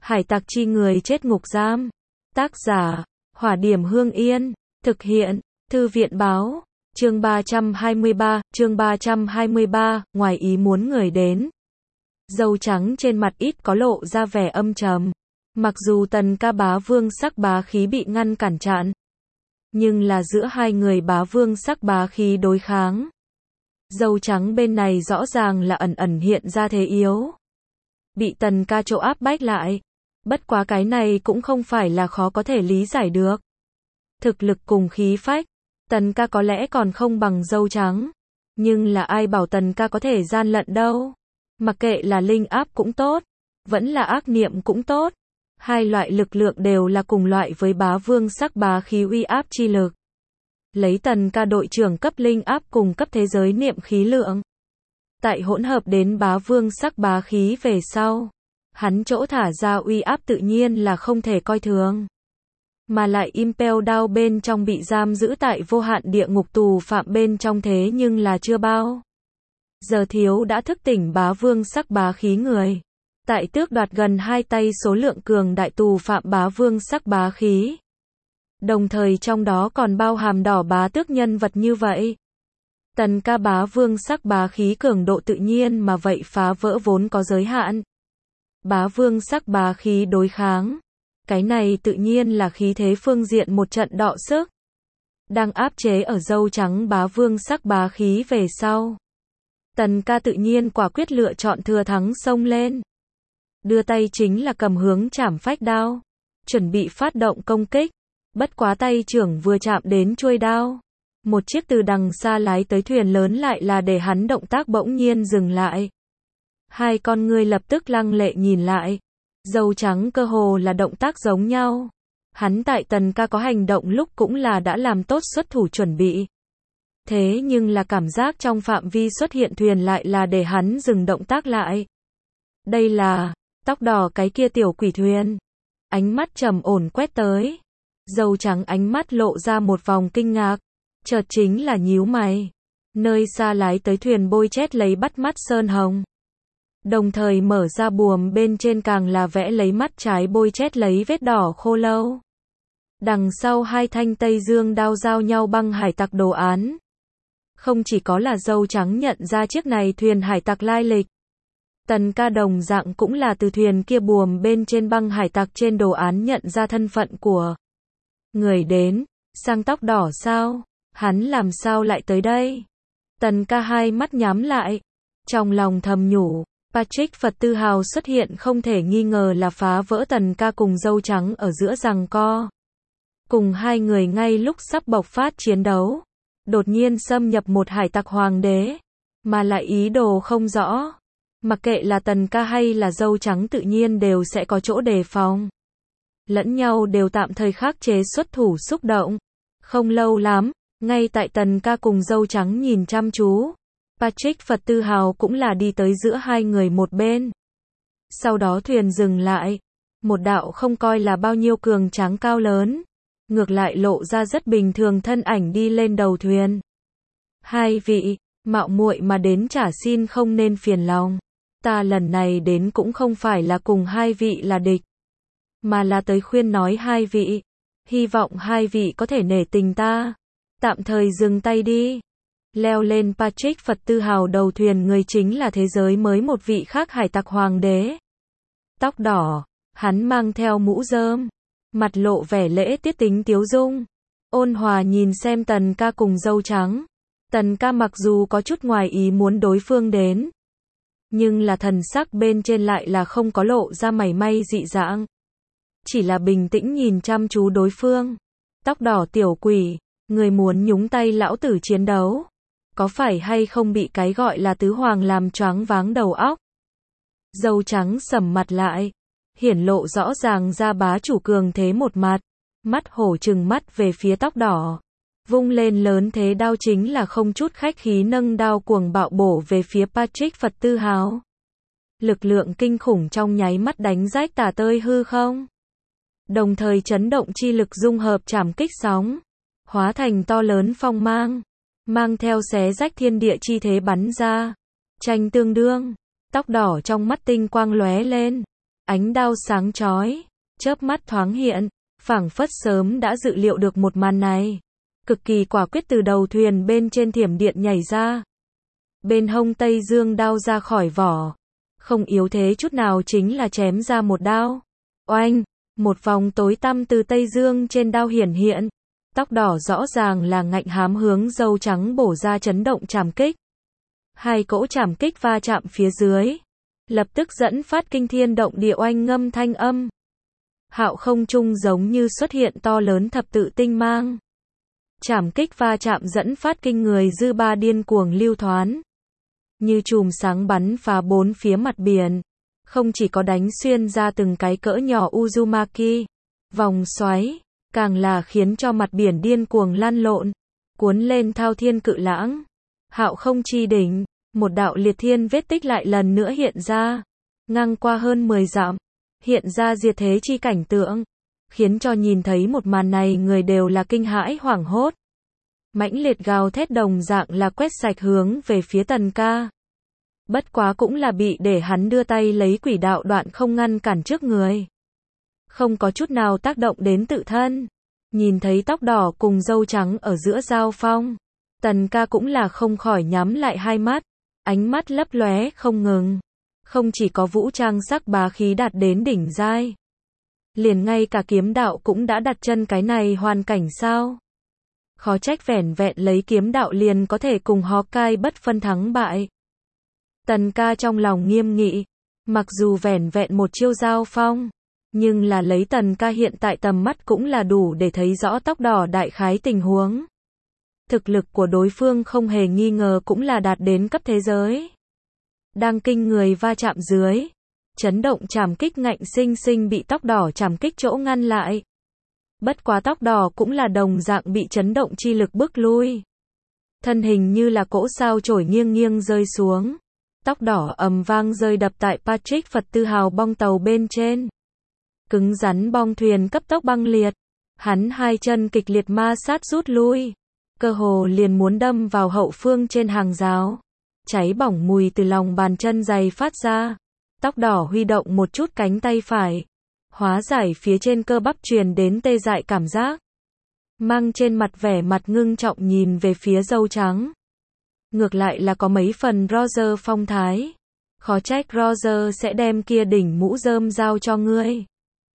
Hải tặc chi người chết ngục giam. Tác giả, Hỏa Điểm Hương Yên. Thực hiện, Thư viện báo. Chương 323, ngoài ý muốn người đến. Dâu trắng trên mặt ít có lộ ra vẻ âm trầm. Mặc dù Tần Ca bá vương sắc bá khí bị ngăn cản chặn, nhưng là giữa hai người bá vương sắc bá khí đối kháng. Dâu trắng bên này rõ ràng là ẩn ẩn hiện ra thế yếu. Bị Tần Ca chỗ áp bách lại. Bất quá cái này cũng không phải là khó có thể lý giải được. Thực lực cùng khí phách, Tần Ca có lẽ còn không bằng dâu trắng. Nhưng là ai bảo Tần Ca có thể gian lận đâu. Mặc kệ là linh áp cũng tốt, vẫn là ác niệm cũng tốt. Hai loại lực lượng đều là cùng loại với bá vương sắc bá khí uy áp chi lực. Lấy Tần Ca đội trưởng cấp linh áp cùng cấp thế giới niệm khí lượng. Tại hỗn hợp đến bá vương sắc bá khí về sau, hắn chỗ thả ra uy áp tự nhiên là không thể coi thường. Mà lại Impel Down bên trong bị giam giữ tại vô hạn địa ngục tù phạm bên trong thế nhưng là chưa bao giờ thiếu đã thức tỉnh bá vương sắc bá khí người. Tại tước đoạt gần 2 tay số lượng cường đại tù phạm bá vương sắc bá khí. Đồng thời trong đó còn bao hàm đỏ bá tước nhân vật như vậy. Tần Ca bá vương sắc bá khí cường độ tự nhiên mà vậy phá vỡ vốn có giới hạn. Bá vương sắc bá khí đối kháng. Cái này tự nhiên là khí thế phương diện một trận đọ sức. Đang áp chế ở dâu trắng bá vương sắc bá khí về sau. Tần Ca tự nhiên quả quyết lựa chọn thừa thắng xông lên. Đưa tay chính là cầm hướng chảm phách đao. Chuẩn bị phát động công kích. Bất quá tay trưởng vừa chạm đến chuôi đao. Một chiếc từ đằng xa lái tới thuyền lớn lại là để hắn động tác bỗng nhiên dừng lại. Hai con ngươi lập tức lăng lệ nhìn lại. Dâu trắng cơ hồ là động tác giống nhau. Hắn tại Tần Ca có hành động lúc cũng là đã làm tốt xuất thủ chuẩn bị. Thế nhưng là cảm giác trong phạm vi xuất hiện thuyền lại là để hắn dừng động tác lại. Đây là tóc đỏ cái kia tiểu quỷ thuyền. Ánh mắt trầm ổn quét tới. Dâu trắng ánh mắt lộ ra một vòng kinh ngạc. Chợt chính là nhíu mày. Nơi xa lái tới thuyền bôi chét lấy bắt mắt sơn hồng. Đồng thời mở ra buồm bên trên càng là vẽ lấy mắt trái bôi chét lấy vết đỏ khô lâu. Đằng sau hai thanh Tây Dương đao giao nhau băng hải tặc đồ án. Không chỉ có là dâu trắng nhận ra chiếc này thuyền hải tặc lai lịch. Tần Ca đồng dạng cũng là từ thuyền kia buồm bên trên băng hải tặc trên đồ án nhận ra thân phận của người đến. Sang tóc đỏ sao? Hắn làm sao lại tới đây? Tần Ca hai mắt nhắm lại. Trong lòng thầm nhủ. Patrick Phật Tư Hào xuất hiện không thể nghi ngờ là phá vỡ Tần Ca cùng dâu trắng ở giữa giằng co. Cùng hai người ngay lúc sắp bộc phát chiến đấu. Đột nhiên xâm nhập một hải tặc hoàng đế. Mà lại ý đồ không rõ. Mặc kệ là Tần Ca hay là dâu trắng tự nhiên đều sẽ có chỗ đề phòng. Lẫn nhau đều tạm thời khắc chế xuất thủ xúc động. Không lâu lắm, ngay tại Tần Ca cùng dâu trắng nhìn chăm chú. Patrick Phật Tư Hào cũng là đi tới giữa hai người một bên. Sau đó thuyền dừng lại. Một đạo không coi là bao nhiêu cường tráng cao lớn. Ngược lại lộ ra rất bình thường thân ảnh đi lên đầu thuyền. Hai vị, mạo muội mà đến trả xin không nên phiền lòng. Ta lần này đến cũng không phải là cùng hai vị là địch. Mà là tới khuyên nói hai vị. Hy vọng hai vị có thể nể tình ta. Tạm thời dừng tay đi. Leo lên Patrick Phật Tư Hào đầu thuyền người chính là thế giới mới một vị khác hải tặc hoàng đế. Tóc đỏ, hắn mang theo mũ rơm, mặt lộ vẻ lễ tiết tính tiếu dung. Ôn hòa nhìn xem Tần Ca cùng dâu trắng. Tần Ca mặc dù có chút ngoài ý muốn đối phương đến. Nhưng là thần sắc bên trên lại là không có lộ ra mảy may dị dạng. Chỉ là bình tĩnh nhìn chăm chú đối phương. Tóc đỏ tiểu quỷ, người muốn nhúng tay lão tử chiến đấu. Có phải hay không bị cái gọi là tứ hoàng làm choáng váng đầu óc? Dâu trắng sầm mặt lại. Hiển lộ rõ ràng ra bá chủ cường thế một mặt. Mắt hổ trừng mắt về phía tóc đỏ. Vung lên lớn thế đao chính là không chút khách khí nâng đao cuồng bạo bổ về phía Patrick Phật Tư Hào. Lực lượng kinh khủng trong nháy mắt đánh rách tả tơi hư không. Đồng thời chấn động chi lực dung hợp chảm kích sóng. Hóa thành to lớn phong mang. Mang theo xé rách thiên địa chi thế bắn ra. Tranh tương đương. Tóc đỏ trong mắt tinh quang lóe lên. ánh đao sáng chói, chớp mắt thoáng hiện, phảng phất sớm đã dự liệu được một màn này. Cực kỳ quả quyết từ đầu thuyền bên trên thiểm điện nhảy ra. Bên hông Tây Dương đao ra khỏi vỏ. Không yếu thế chút nào chính là chém ra một đao. Oanh, một vòng tối tăm từ Tây Dương trên đao hiển hiện. Tóc đỏ rõ ràng là ngạnh hám hướng dâu trắng bổ ra chấn động trảm kích. Hai cỗ trảm kích va chạm phía dưới. Lập tức dẫn phát kinh thiên động địa oanh ngâm thanh âm. Hạo không trung giống như xuất hiện to lớn thập tự tinh mang. Trảm kích va chạm dẫn phát kinh người dư ba điên cuồng lưu thoán. Như chùm sáng bắn phá bốn phía mặt biển. Không chỉ có đánh xuyên ra từng cái cỡ nhỏ Uzumaki, vòng xoáy, càng là khiến cho mặt biển điên cuồng lăn lộn, cuốn lên thao thiên cự lãng. Hạo không chi đỉnh, một đạo liệt thiên vết tích lại lần nữa hiện ra, ngang qua hơn 10 dặm, hiện ra diệt thế chi cảnh tượng, khiến cho nhìn thấy một màn này người đều là kinh hãi hoảng hốt. Mãnh liệt gào thét đồng dạng là quét sạch hướng về phía Tần Ca. Bất quá cũng là bị để hắn đưa tay lấy quỷ đạo đoạn không ngăn cản trước người. Không có chút nào tác động đến tự thân. Nhìn thấy tóc đỏ cùng râu trắng ở giữa giao phong. Tần Ca cũng là không khỏi nhắm lại hai mắt. Ánh mắt lấp lóe không ngừng. Không chỉ có vũ trang sắc bá khí đạt đến đỉnh giai. Liền ngay cả kiếm đạo cũng đã đặt chân cái này hoàn cảnh sao. Khó trách vẻn vẹn lấy kiếm đạo liền có thể cùng Hawkeye bất phân thắng bại. Tần Ca trong lòng nghiêm nghị, mặc dù vẻn vẹn một chiêu giao phong, nhưng là lấy Tần Ca hiện tại tầm mắt cũng là đủ để thấy rõ tóc đỏ đại khái tình huống. Thực lực của đối phương không hề nghi ngờ cũng là đạt đến cấp thế giới. Đang kinh người va chạm dưới, chấn động trảm kích ngạnh sinh sinh bị tóc đỏ trảm kích chỗ ngăn lại. Bất quá tóc đỏ cũng là đồng dạng bị chấn động chi lực bức lui. Thân hình như là cỗ sao chổi nghiêng nghiêng rơi xuống. Tóc đỏ ầm vang rơi đập tại Patrick Phật Tư Hào bong tàu bên trên. Cứng rắn bong thuyền cấp tốc băng liệt. Hắn hai chân kịch liệt ma sát rút lui. Cơ hồ liền muốn đâm vào hậu phương trên hàng rào. Cháy bỏng mùi từ lòng bàn chân giày phát ra. Tóc đỏ huy động một chút cánh tay phải. Hóa giải phía trên cơ bắp truyền đến tê dại cảm giác. Mang trên mặt vẻ mặt ngưng trọng nhìn về phía dâu trắng. Ngược lại là có mấy phần Roger phong thái. Khó trách Roger sẽ đem kia đỉnh mũ rơm giao cho ngươi.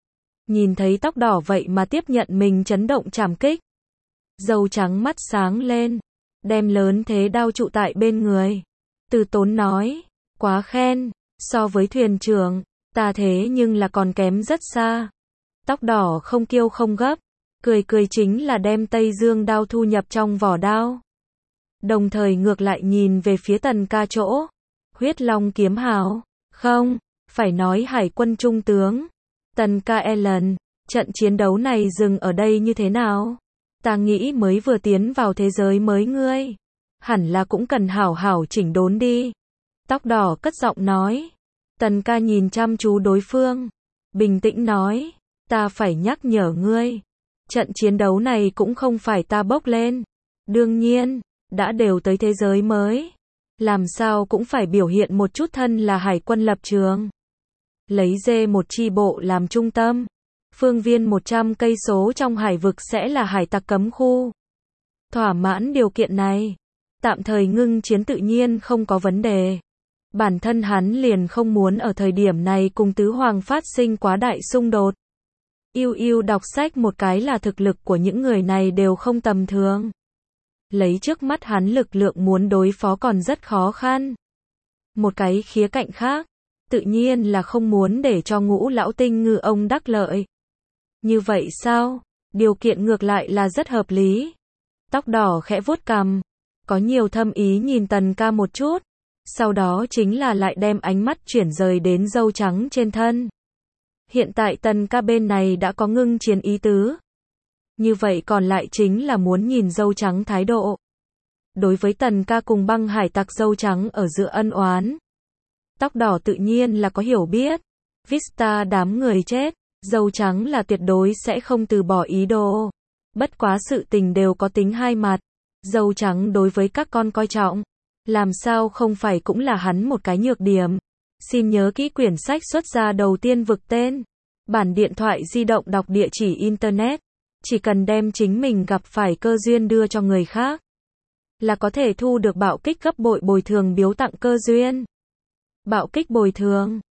Nhìn thấy tóc đỏ vậy mà tiếp nhận mình chấn động trảm kích. Dâu trắng mắt sáng lên. Đem lớn thế đao trụ tại bên người. Từ tốn nói. Quá khen. So với thuyền trưởng, ta thế nhưng là còn kém rất xa. Tóc đỏ không kiêu không gấp. Cười cười chính là đem Tây Dương đao thu nhập trong vỏ đao. Đồng thời ngược lại nhìn về phía Tần Ca chỗ. Huyết Long kiếm hào. Không, phải nói hải quân trung tướng. Tần Ca Ellen, trận chiến đấu này dừng ở đây như thế nào? Ta nghĩ mới vừa tiến vào thế giới mới ngươi. Hẳn là cũng cần hảo hảo chỉnh đốn đi. Tóc đỏ cất giọng nói. Tần Ca nhìn chăm chú đối phương. Bình tĩnh nói. Ta phải nhắc nhở ngươi. Trận chiến đấu này cũng không phải ta bốc lên. Đương nhiên. Đã đều tới thế giới mới. Làm sao cũng phải biểu hiện một chút thân là hải quân lập trường. Lấy D1 chi bộ làm trung tâm. Phương viên 100 cây số trong hải vực sẽ là hải tặc cấm khu. Thỏa mãn điều kiện này. Tạm thời ngưng chiến tự nhiên không có vấn đề. Bản thân hắn liền không muốn ở thời điểm này cùng tứ hoàng phát sinh quá đại xung đột. Yêu đọc sách một cái là thực lực của những người này đều không tầm thường. Lấy trước mắt hắn lực lượng muốn đối phó còn rất khó khăn. Một cái khía cạnh khác, tự nhiên là không muốn để cho Ngũ lão tinh ngư ông đắc lợi. Như vậy sao? Điều kiện ngược lại là rất hợp lý. Tóc đỏ khẽ vuốt cằm, có nhiều thâm ý nhìn Tần Ca một chút, sau đó chính là lại đem ánh mắt chuyển rời đến dâu trắng trên thân. Hiện tại Tần Ca bên này đã có ngưng chiến ý tứ. Như vậy còn lại chính là muốn nhìn dâu trắng thái độ. Đối với Tần Ca cùng băng hải tặc dâu trắng ở giữa ân oán. Tóc đỏ tự nhiên là có hiểu biết. Vista đám người chết, dâu trắng là tuyệt đối sẽ không từ bỏ ý đồ. Bất quá sự tình đều có tính hai mặt. Dâu trắng đối với các con coi trọng. Làm sao không phải cũng là hắn một cái nhược điểm. Xin nhớ kỹ quyển sách xuất gia đầu tiên vực tên. Bản điện thoại di động đọc địa chỉ Internet. Chỉ cần đem chính mình gặp phải cơ duyên đưa cho người khác, là có thể thu được bạo kích gấp bội bồi thường biếu tặng cơ duyên. Bạo kích bồi thường.